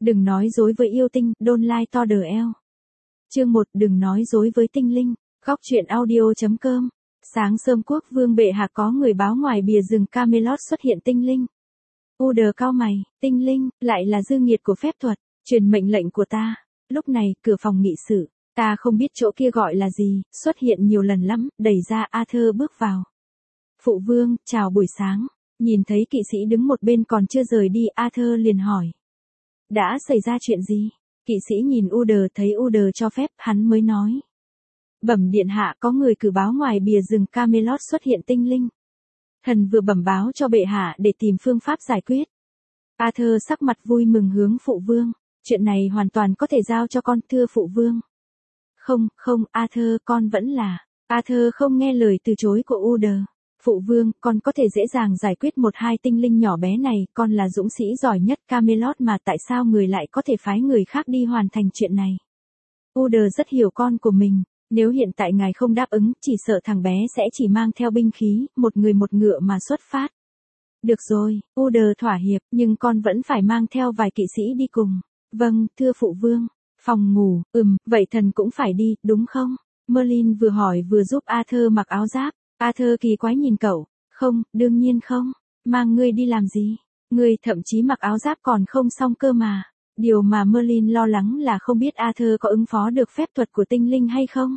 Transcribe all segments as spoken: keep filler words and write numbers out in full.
Đừng nói dối với yêu tinh, don't lie to the eo. Chương một, đừng nói dối với tinh linh. Góc truyện audio chấm com. Sáng sớm quốc vương bệ hạ có người báo ngoài bìa rừng Camelot xuất hiện tinh linh. Uder cau mày, tinh linh, lại là dư nghiệt của phép thuật, truyền mệnh lệnh của ta. Lúc này, cửa phòng nghị sự, ta không biết chỗ kia gọi là gì, xuất hiện nhiều lần lắm, đẩy ra Arthur bước vào. Phụ vương, chào buổi sáng, nhìn thấy kỵ sĩ đứng một bên còn chưa rời đi, Arthur liền hỏi. Đã xảy ra chuyện gì? Kỵ sĩ nhìn Uder, thấy Uder cho phép, hắn mới nói. Bẩm điện hạ, có người cử báo ngoài bìa rừng Camelot xuất hiện tinh linh. Thần vừa bẩm báo cho bệ hạ để tìm phương pháp giải quyết. Arthur sắc mặt vui mừng hướng phụ vương. Chuyện này hoàn toàn có thể giao cho con, thưa phụ vương. Không, không, Arthur, con vẫn là. Arthur không nghe lời từ chối của Uder. Phụ vương, con có thể dễ dàng giải quyết một hai tinh linh nhỏ bé này, con là dũng sĩ giỏi nhất Camelot mà tại sao người lại có thể phái người khác đi hoàn thành chuyện này? Uder rất hiểu con của mình. Nếu hiện tại ngài không đáp ứng, chỉ sợ thằng bé sẽ chỉ mang theo binh khí, một người một ngựa mà xuất phát. Được rồi, Uder thỏa hiệp, nhưng con vẫn phải mang theo vài kỵ sĩ đi cùng. Vâng, thưa phụ vương. Phòng ngủ, ừm, vậy thần cũng phải đi, đúng không? Merlin vừa hỏi vừa giúp Arthur mặc áo giáp. Arthur kỳ quái nhìn cậu. Không, đương nhiên không. Mang ngươi đi làm gì? Ngươi thậm chí mặc áo giáp còn không xong cơ mà. Điều mà Merlin lo lắng là không biết Arthur có ứng phó được phép thuật của tinh linh hay không?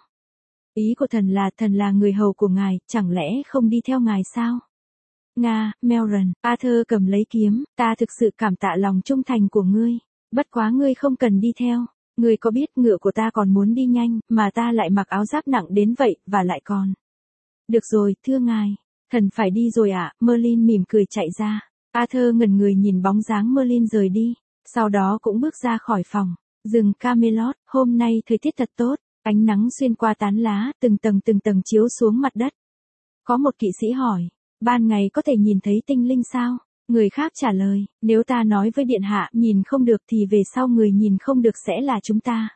Ý của thần là thần là người hầu của ngài, chẳng lẽ không đi theo ngài sao? Nga, Melron, Arthur cầm lấy kiếm, ta thực sự cảm tạ lòng trung thành của ngươi. Bất quá ngươi không cần đi theo. Ngươi có biết ngựa của ta còn muốn đi nhanh, mà ta lại mặc áo giáp nặng đến vậy, và lại còn. Được rồi, thưa ngài. Thần phải đi rồi ạ, à? Merlin mỉm cười chạy ra. Arthur ngẩn người nhìn bóng dáng Merlin rời đi. Sau đó cũng bước ra khỏi phòng. Rừng Camelot, hôm nay thời tiết thật tốt. Ánh nắng xuyên qua tán lá, từng tầng từng tầng chiếu xuống mặt đất. Có một kỵ sĩ hỏi, ban ngày có thể nhìn thấy tinh linh sao? Người khác trả lời, nếu ta nói với điện hạ nhìn không được thì về sau người nhìn không được sẽ là chúng ta.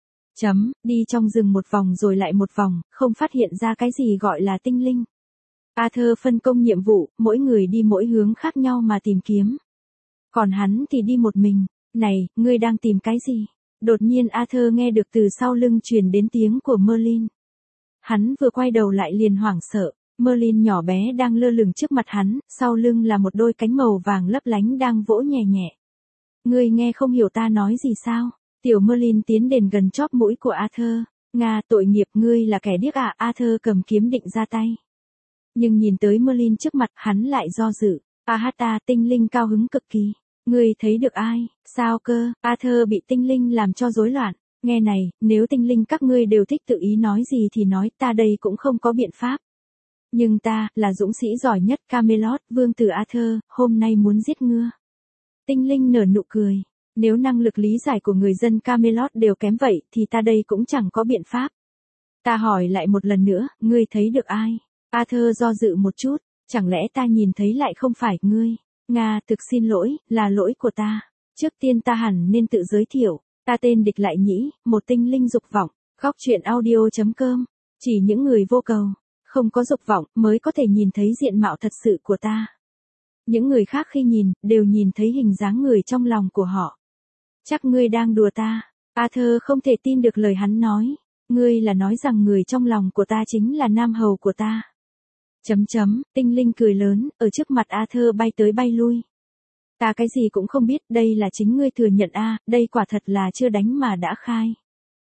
Chấm, đi trong rừng một vòng rồi lại một vòng, không phát hiện ra cái gì gọi là tinh linh. Arthur phân công nhiệm vụ, mỗi người đi mỗi hướng khác nhau mà tìm kiếm. Còn hắn thì đi một mình. Này, ngươi đang tìm cái gì? Đột nhiên Arthur nghe được từ sau lưng truyền đến tiếng của Merlin. Hắn vừa quay đầu lại liền hoảng sợ. Merlin nhỏ bé đang lơ lửng trước mặt hắn, sau lưng là một đôi cánh màu vàng lấp lánh đang vỗ nhẹ nhẹ. Ngươi nghe không hiểu ta nói gì sao? Tiểu Merlin tiến đến gần chóp mũi của Arthur. Nga, tội nghiệp, ngươi là kẻ điếc à? Arthur cầm kiếm định ra tay. Nhưng nhìn tới Merlin trước mặt, hắn lại do dự. Ahata, tinh linh cao hứng cực kỳ. Ngươi thấy được ai? Sao cơ? Arthur bị tinh linh làm cho rối loạn. Nghe này, nếu tinh linh các ngươi đều thích tự ý nói gì thì nói, ta đây cũng không có biện pháp. Nhưng ta, là dũng sĩ giỏi nhất Camelot, vương tử Arthur, hôm nay muốn giết ngưa. Tinh linh nở nụ cười. Nếu năng lực lý giải của người dân Camelot đều kém vậy, thì ta đây cũng chẳng có biện pháp. Ta hỏi lại một lần nữa, ngươi thấy được ai? Arthur do dự một chút, chẳng lẽ ta nhìn thấy lại không phải ngươi? Nga, thực xin lỗi, là lỗi của ta. Trước tiên ta hẳn nên tự giới thiệu. Ta tên Địch Lại Nhĩ, một tinh linh dục vọng. Góc truyện audio chấm com. Chỉ những người vô cầu, không có dục vọng, mới có thể nhìn thấy diện mạo thật sự của ta. Những người khác khi nhìn, đều nhìn thấy hình dáng người trong lòng của họ. Chắc ngươi đang đùa ta. Arthur không thể tin được lời hắn nói. Ngươi là nói rằng người trong lòng của ta chính là nam hầu của ta. Chấm chấm, tinh linh cười lớn, ở trước mặt Arthur bay tới bay lui. Ta cái gì cũng không biết, đây là chính ngươi thừa nhận a, à, đây quả thật là chưa đánh mà đã khai.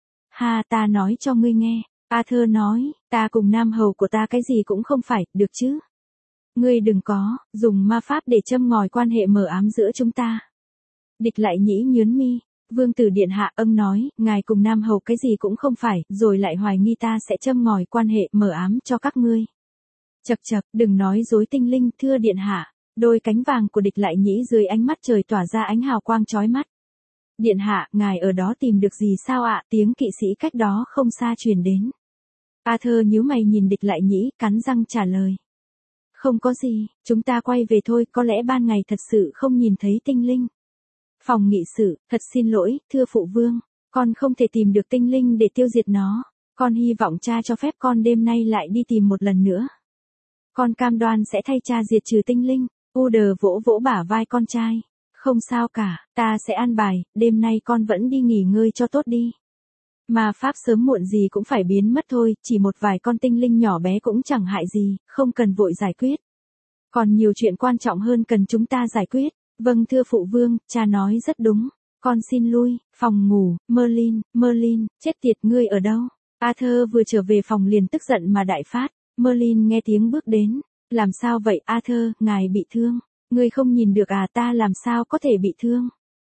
Ha, ta nói cho ngươi nghe. Arthur nói, ta cùng nam hầu của ta cái gì cũng không phải, được chứ? Ngươi đừng có, dùng ma pháp để châm ngòi quan hệ mờ ám giữa chúng ta. Địch Lại Nhĩ nhướng mi. Vương tử điện hạ, ông nói, ngài cùng nam hầu cái gì cũng không phải, rồi lại hoài nghi ta sẽ châm ngòi quan hệ mờ ám cho các ngươi. Chậc chậc, đừng nói dối tinh linh, thưa điện hạ. Đôi cánh vàng của Địch Lại Nhĩ dưới ánh mắt trời tỏa ra ánh hào quang chói mắt. Điện hạ, ngài ở đó tìm được gì sao ạ? Tiếng kỵ sĩ cách đó không xa truyền đến. Arthur nhíu mày nhìn Địch Lại Nhĩ, cắn răng trả lời. Không có gì, chúng ta quay về thôi, có lẽ ban ngày thật sự không nhìn thấy tinh linh. Phòng nghị sự, thật xin lỗi, thưa phụ vương, con không thể tìm được tinh linh để tiêu diệt nó. Con hy vọng cha cho phép con đêm nay lại đi tìm một lần nữa. Con cam đoan sẽ thay cha diệt trừ tinh linh. Uder vỗ vỗ bả vai con trai. Không sao cả, ta sẽ an bài, đêm nay con vẫn đi nghỉ ngơi cho tốt đi. Ma pháp sớm muộn gì cũng phải biến mất thôi, chỉ một vài con tinh linh nhỏ bé cũng chẳng hại gì, không cần vội giải quyết. Còn nhiều chuyện quan trọng hơn cần chúng ta giải quyết. Vâng thưa phụ vương, cha nói rất đúng. Con xin lui, phòng ngủ. Merlin, Merlin, chết tiệt, ngươi ở đâu? Arthur vừa trở về phòng liền tức giận mà đại phát. Merlin nghe tiếng bước đến. Làm sao vậy Arthur, ngài bị thương? Ngươi không nhìn được à, ta làm sao có thể bị thương?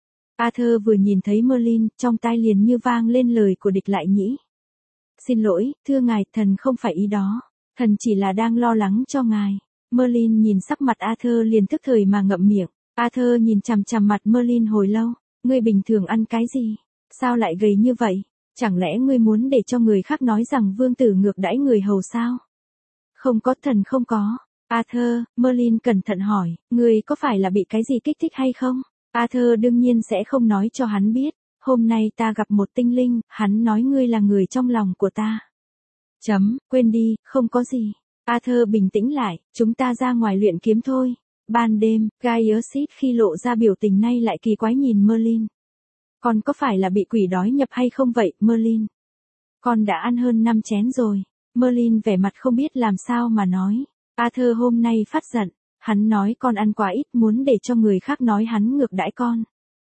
Arthur vừa nhìn thấy Merlin, trong tai liền như vang lên lời của địch lại nhĩ. Xin lỗi, thưa ngài, thần không phải ý đó. Thần chỉ là đang lo lắng cho ngài. Merlin nhìn sắc mặt Arthur liền tức thời mà ngậm miệng. Arthur nhìn chằm chằm mặt Merlin hồi lâu. Ngươi bình thường ăn cái gì? Sao lại gầy như vậy? Chẳng lẽ ngươi muốn để cho người khác nói rằng vương tử ngược đãi người hầu sao? Không có, thần không có. Arthur, Merlin cẩn thận hỏi, ngươi có phải là bị cái gì kích thích hay không? Arthur đương nhiên sẽ không nói cho hắn biết. Hôm nay ta gặp một tinh linh, hắn nói ngươi là người trong lòng của ta. Chấm, quên đi, không có gì. Arthur bình tĩnh lại, chúng ta ra ngoài luyện kiếm thôi. Ban đêm, Gaius khi lộ ra biểu tình nay lại kỳ quái nhìn Merlin. Con có phải là bị quỷ đói nhập hay không vậy, Merlin? Con đã ăn hơn năm chén rồi. Merlin vẻ mặt không biết làm sao mà nói. Arthur hôm nay phát giận. Hắn nói con ăn quá ít, muốn để cho người khác nói hắn ngược đãi con.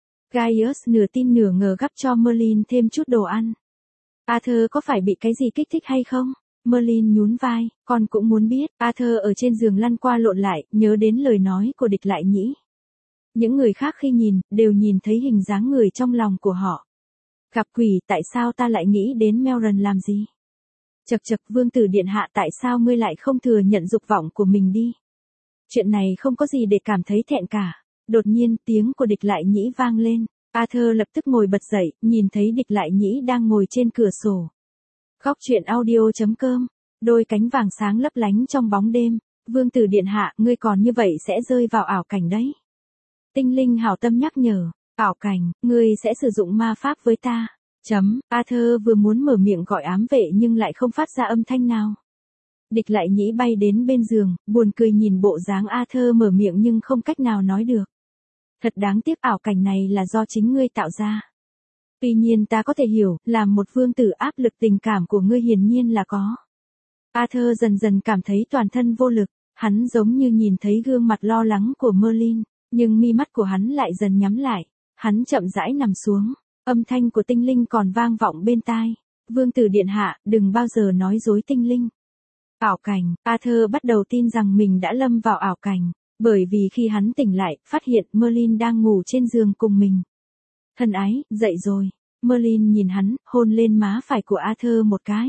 Gaius nửa tin nửa ngờ gắp cho Merlin thêm chút đồ ăn. Arthur có phải bị cái gì kích thích hay không? Merlin nhún vai, con cũng muốn biết. Arthur ở trên giường lăn qua lộn lại, nhớ đến lời nói của địch lại nhĩ. Những người khác khi nhìn, đều nhìn thấy hình dáng người trong lòng của họ. Gặp quỷ, tại sao ta lại nghĩ đến Melron làm gì? Chậc chậc, vương tử điện hạ, tại sao ngươi lại không thừa nhận dục vọng của mình đi? Chuyện này không có gì để cảm thấy thẹn cả. Đột nhiên, tiếng của địch lại nhĩ vang lên. Arthur lập tức ngồi bật dậy, nhìn thấy địch lại nhĩ đang ngồi trên cửa sổ. Góc truyện audio.com. Đôi cánh vàng sáng lấp lánh trong bóng đêm. Vương tử điện hạ, ngươi còn như vậy sẽ rơi vào ảo cảnh đấy. Tinh linh hảo tâm nhắc nhở. Ảo cảnh, ngươi sẽ sử dụng ma pháp với ta. Chấm, Arthur vừa muốn mở miệng gọi ám vệ nhưng lại không phát ra âm thanh nào. Địch lại nhĩ bay đến bên giường, buồn cười nhìn bộ dáng Arthur mở miệng nhưng không cách nào nói được. Thật đáng tiếc, ảo cảnh này là do chính ngươi tạo ra. Tuy nhiên ta có thể hiểu, làm một vương tử áp lực tình cảm của ngươi hiển nhiên là có. Arthur dần dần cảm thấy toàn thân vô lực, hắn giống như nhìn thấy gương mặt lo lắng của Merlin, nhưng mi mắt của hắn lại dần nhắm lại, hắn chậm rãi nằm xuống, âm thanh của tinh linh còn vang vọng bên tai. Vương tử điện hạ, đừng bao giờ nói dối tinh linh. Ảo cảnh, Arthur bắt đầu tin rằng mình đã lâm vào ảo cảnh, bởi vì khi hắn tỉnh lại, phát hiện Merlin đang ngủ trên giường cùng mình. Thân ái, dậy rồi. Merlin nhìn hắn, hôn lên má phải của Arthur một cái.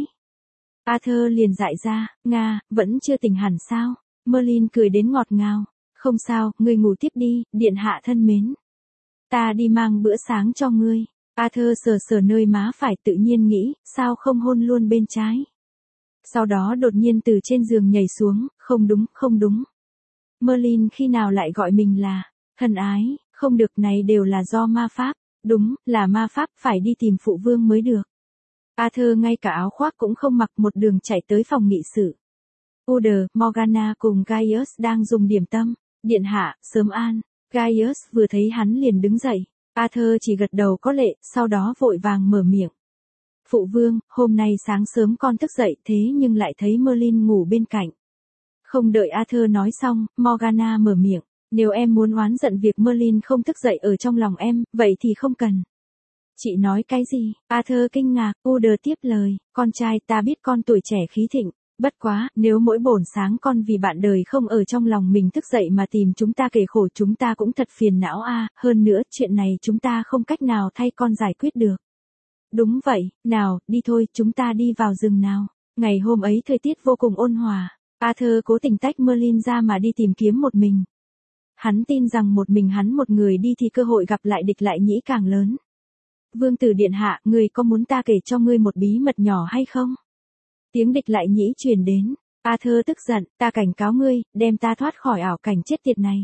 Arthur liền dại ra, Nga, vẫn chưa tỉnh hẳn sao? Merlin cười đến ngọt ngào. Không sao, ngươi ngủ tiếp đi, điện hạ thân mến. Ta đi mang bữa sáng cho ngươi. Arthur sờ sờ nơi má phải, tự nhiên nghĩ, sao không hôn luôn bên trái. Sau đó đột nhiên từ trên giường nhảy xuống, không đúng, không đúng. Merlin khi nào lại gọi mình là, thân ái, không được, này đều là do ma pháp. Đúng, là ma pháp, phải đi tìm phụ vương mới được. Arthur ngay cả áo khoác cũng không mặc, một đường chạy tới phòng nghị sự. Uder, Morgana cùng Gaius đang dùng điểm tâm. Điện hạ, sớm an. Gaius vừa thấy hắn liền đứng dậy. Arthur chỉ gật đầu có lệ, sau đó vội vàng mở miệng. Phụ vương, hôm nay sáng sớm con thức dậy thế nhưng lại thấy Merlin ngủ bên cạnh. Không đợi Arthur nói xong, Morgana mở miệng. Nếu em muốn oán giận việc Merlin không thức dậy ở trong lòng em, vậy thì không cần. Chị nói cái gì? Arthur kinh ngạc, Uder tiếp lời, con trai, ta biết con tuổi trẻ khí thịnh, bất quá, nếu mỗi bổn sáng con vì bạn đời không ở trong lòng mình thức dậy mà tìm chúng ta kể khổ, chúng ta cũng thật phiền não a. Hơn nữa, chuyện này chúng ta không cách nào thay con giải quyết được. Đúng vậy, nào, đi thôi, chúng ta đi vào rừng nào. Ngày hôm ấy thời tiết vô cùng ôn hòa, Arthur cố tình tách Merlin ra mà đi tìm kiếm một mình. Hắn tin rằng một mình hắn một người đi thì cơ hội gặp lại địch lại nhĩ càng lớn. Vương tử điện hạ, ngươi có muốn ta kể cho ngươi một bí mật nhỏ hay không? Tiếng địch lại nhĩ truyền đến. Arthur tức giận, ta cảnh cáo ngươi, đem ta thoát khỏi ảo cảnh chết tiệt này.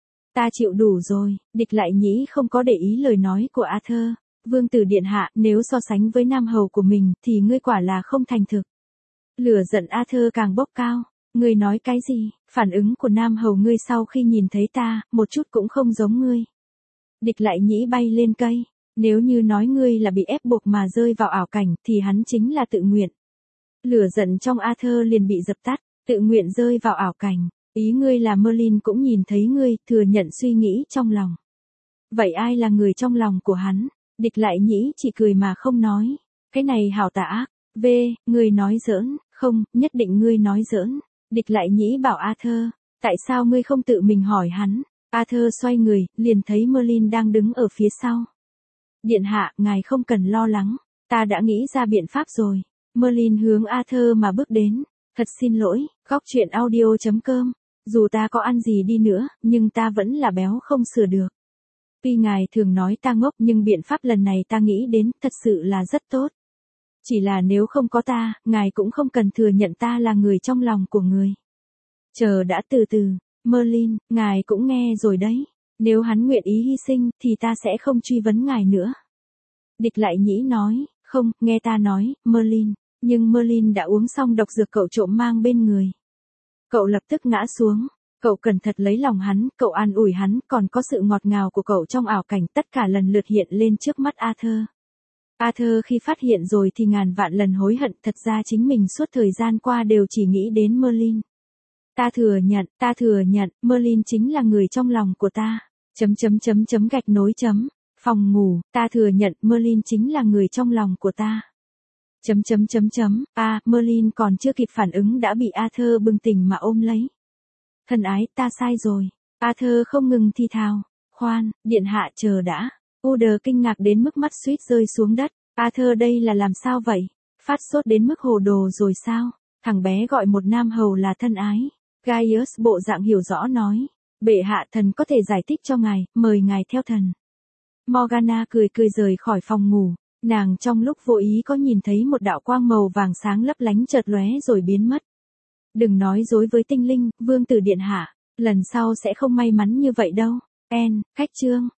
Ta chịu đủ rồi, địch lại nhĩ không có để ý lời nói của Arthur. Vương tử điện hạ, nếu so sánh với nam hầu của mình, thì ngươi quả là không thành thực. Lửa giận Arthur càng bốc cao. Ngươi nói cái gì? Phản ứng của nam hầu ngươi sau khi nhìn thấy ta, một chút cũng không giống ngươi. Địch Lại Nhĩ bay lên cây. Nếu như nói ngươi là bị ép buộc mà rơi vào ảo cảnh thì hắn chính là tự nguyện. Lửa giận trong Arthur liền bị dập tắt, tự nguyện rơi vào ảo cảnh. Ý ngươi là Merlin cũng nhìn thấy ngươi, thừa nhận suy nghĩ trong lòng. Vậy ai là người trong lòng của hắn? Địch Lại Nhĩ chỉ cười mà không nói. Cái này hảo tà ác. V, ngươi nói giỡn, không, nhất định ngươi nói giỡn. Địch Lại Nhĩ bảo Arthur, tại sao ngươi không tự mình hỏi hắn? Arthur xoay người, liền thấy Merlin đang đứng ở phía sau. Điện hạ, ngài không cần lo lắng, ta đã nghĩ ra biện pháp rồi. Merlin hướng Arthur mà bước đến. Thật xin lỗi, góc truyện audio chấm com. Dù ta có ăn gì đi nữa, nhưng ta vẫn là béo không sửa được. Tuy ngài thường nói ta ngốc nhưng biện pháp lần này ta nghĩ đến thật sự là rất tốt. Chỉ là nếu không có ta, ngài cũng không cần thừa nhận ta là người trong lòng của người. Chờ đã, từ từ, Merlin, ngài cũng nghe rồi đấy. Nếu hắn nguyện ý hy sinh thì ta sẽ không truy vấn ngài nữa. Địch Lại Nhĩ nói, không, nghe ta nói, Merlin. Nhưng Merlin đã uống xong độc dược cậu trộm mang bên người. Cậu lập tức ngã xuống. Cậu cẩn thận lấy lòng hắn, cậu an ủi hắn, còn có sự ngọt ngào của cậu trong ảo cảnh tất cả lần lượt hiện lên trước mắt Arthur. Arthur khi phát hiện rồi thì ngàn vạn lần hối hận, thật ra chính mình suốt thời gian qua đều chỉ nghĩ đến Merlin. Ta thừa nhận, ta thừa nhận, Merlin chính là người trong lòng của ta. Chấm chấm chấm chấm gạch nối chấm. Phòng ngủ, ta thừa nhận Merlin chính là người trong lòng của ta. Chấm chấm chấm chấm, a, à, Merlin còn chưa kịp phản ứng đã bị Arthur bừng tỉnh mà ôm lấy. Thân ái, ta sai rồi. Arthur không ngừng thi thào. Khoan, điện hạ chờ đã. Uder kinh ngạc đến mức mắt suýt rơi xuống đất. Arthur đây là làm sao vậy? Phát sốt đến mức hồ đồ rồi sao? Thằng bé gọi một nam hầu là thân ái. Gaius bộ dạng hiểu rõ nói. Bệ hạ, thần có thể giải thích cho ngài, mời ngài theo thần. Morgana cười cười rời khỏi phòng ngủ. Nàng trong lúc vô ý có nhìn thấy một đạo quang màu vàng sáng lấp lánh chợt lóe rồi biến mất. Đừng nói dối với tinh linh, vương tử điện hạ. Lần sau sẽ không may mắn như vậy đâu. En, khách chương.